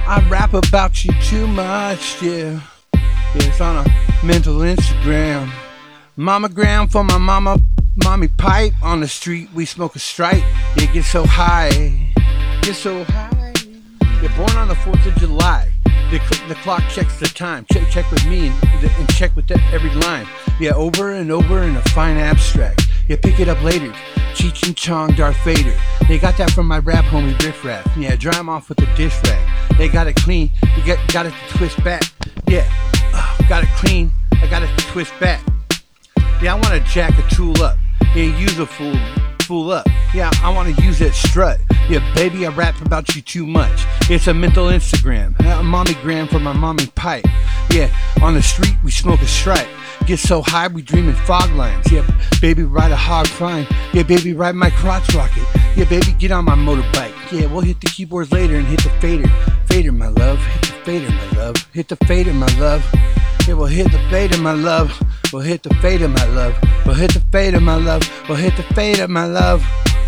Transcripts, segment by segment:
I rap about you too much, yeah. It's on a mental Instagram. Mama gram for my mommy pipe. On the street we smoke a stripe. Yeah, get so high, get so high. You're born on the 4th of July. The clock checks the time. Check with me and check with every line. Yeah, over and over in a fine abstract. Yeah, pick it up later. Cheech and Chong, Darth Vader. They got that from my rap homie Riff Raff. Yeah, dry 'em off with a dish rag. They got it clean. You got it to twist back. Yeah, got it clean. I got it to twist back. Yeah, I wanna jack a tool up. Yeah, use a fool up. Yeah, I wanna use that strut. Yeah, baby, I rap about you too much. It's a mental Instagram. A mommy gram for my mommy pipe. Yeah, on the street we smoke a stripe. Get so high we dream in fog lines. Yeah, baby, ride a hog fine. Yeah, baby, ride my crotch rocket. Yeah, baby, get on my motorbike. Yeah, we'll hit the keyboards later and hit the fader. Fader, my love. Hit the fader, my love. Hit the fader, my love. Yeah, we'll hit the fader, my love. We'll hit the fader, my love. We'll hit the fader, my love. We'll hit the fader, my love.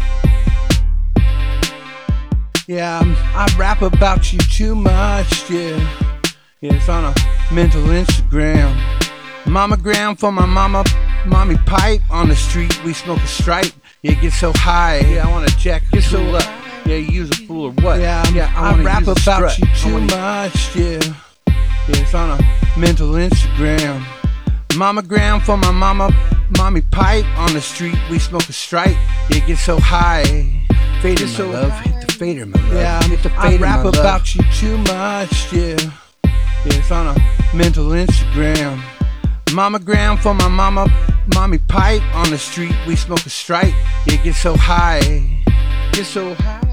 Yeah, I rap about you too much, yeah. Yeah, it's on a mental Instagram. Mama gram for my mommy pipe. On the street we smoke a stripe. Yeah, get so high. Yeah, I wanna jack your tool up. Yeah, use a fool or what? Yeah, I rap about you too much, yeah. Yeah, it's on a mental Instagram. Mama gram for my mommy pipe. On the street we smoke a stripe. Yeah, get so high. Fader, my love. Hit the fader, my love. Yeah, hit the fader, I rap about you too much, yeah. Yeah, it's on a mental Instagram. Mama gram for my mommy pipe. On the street we smoke a stripe. Yeah, get so high, get so high.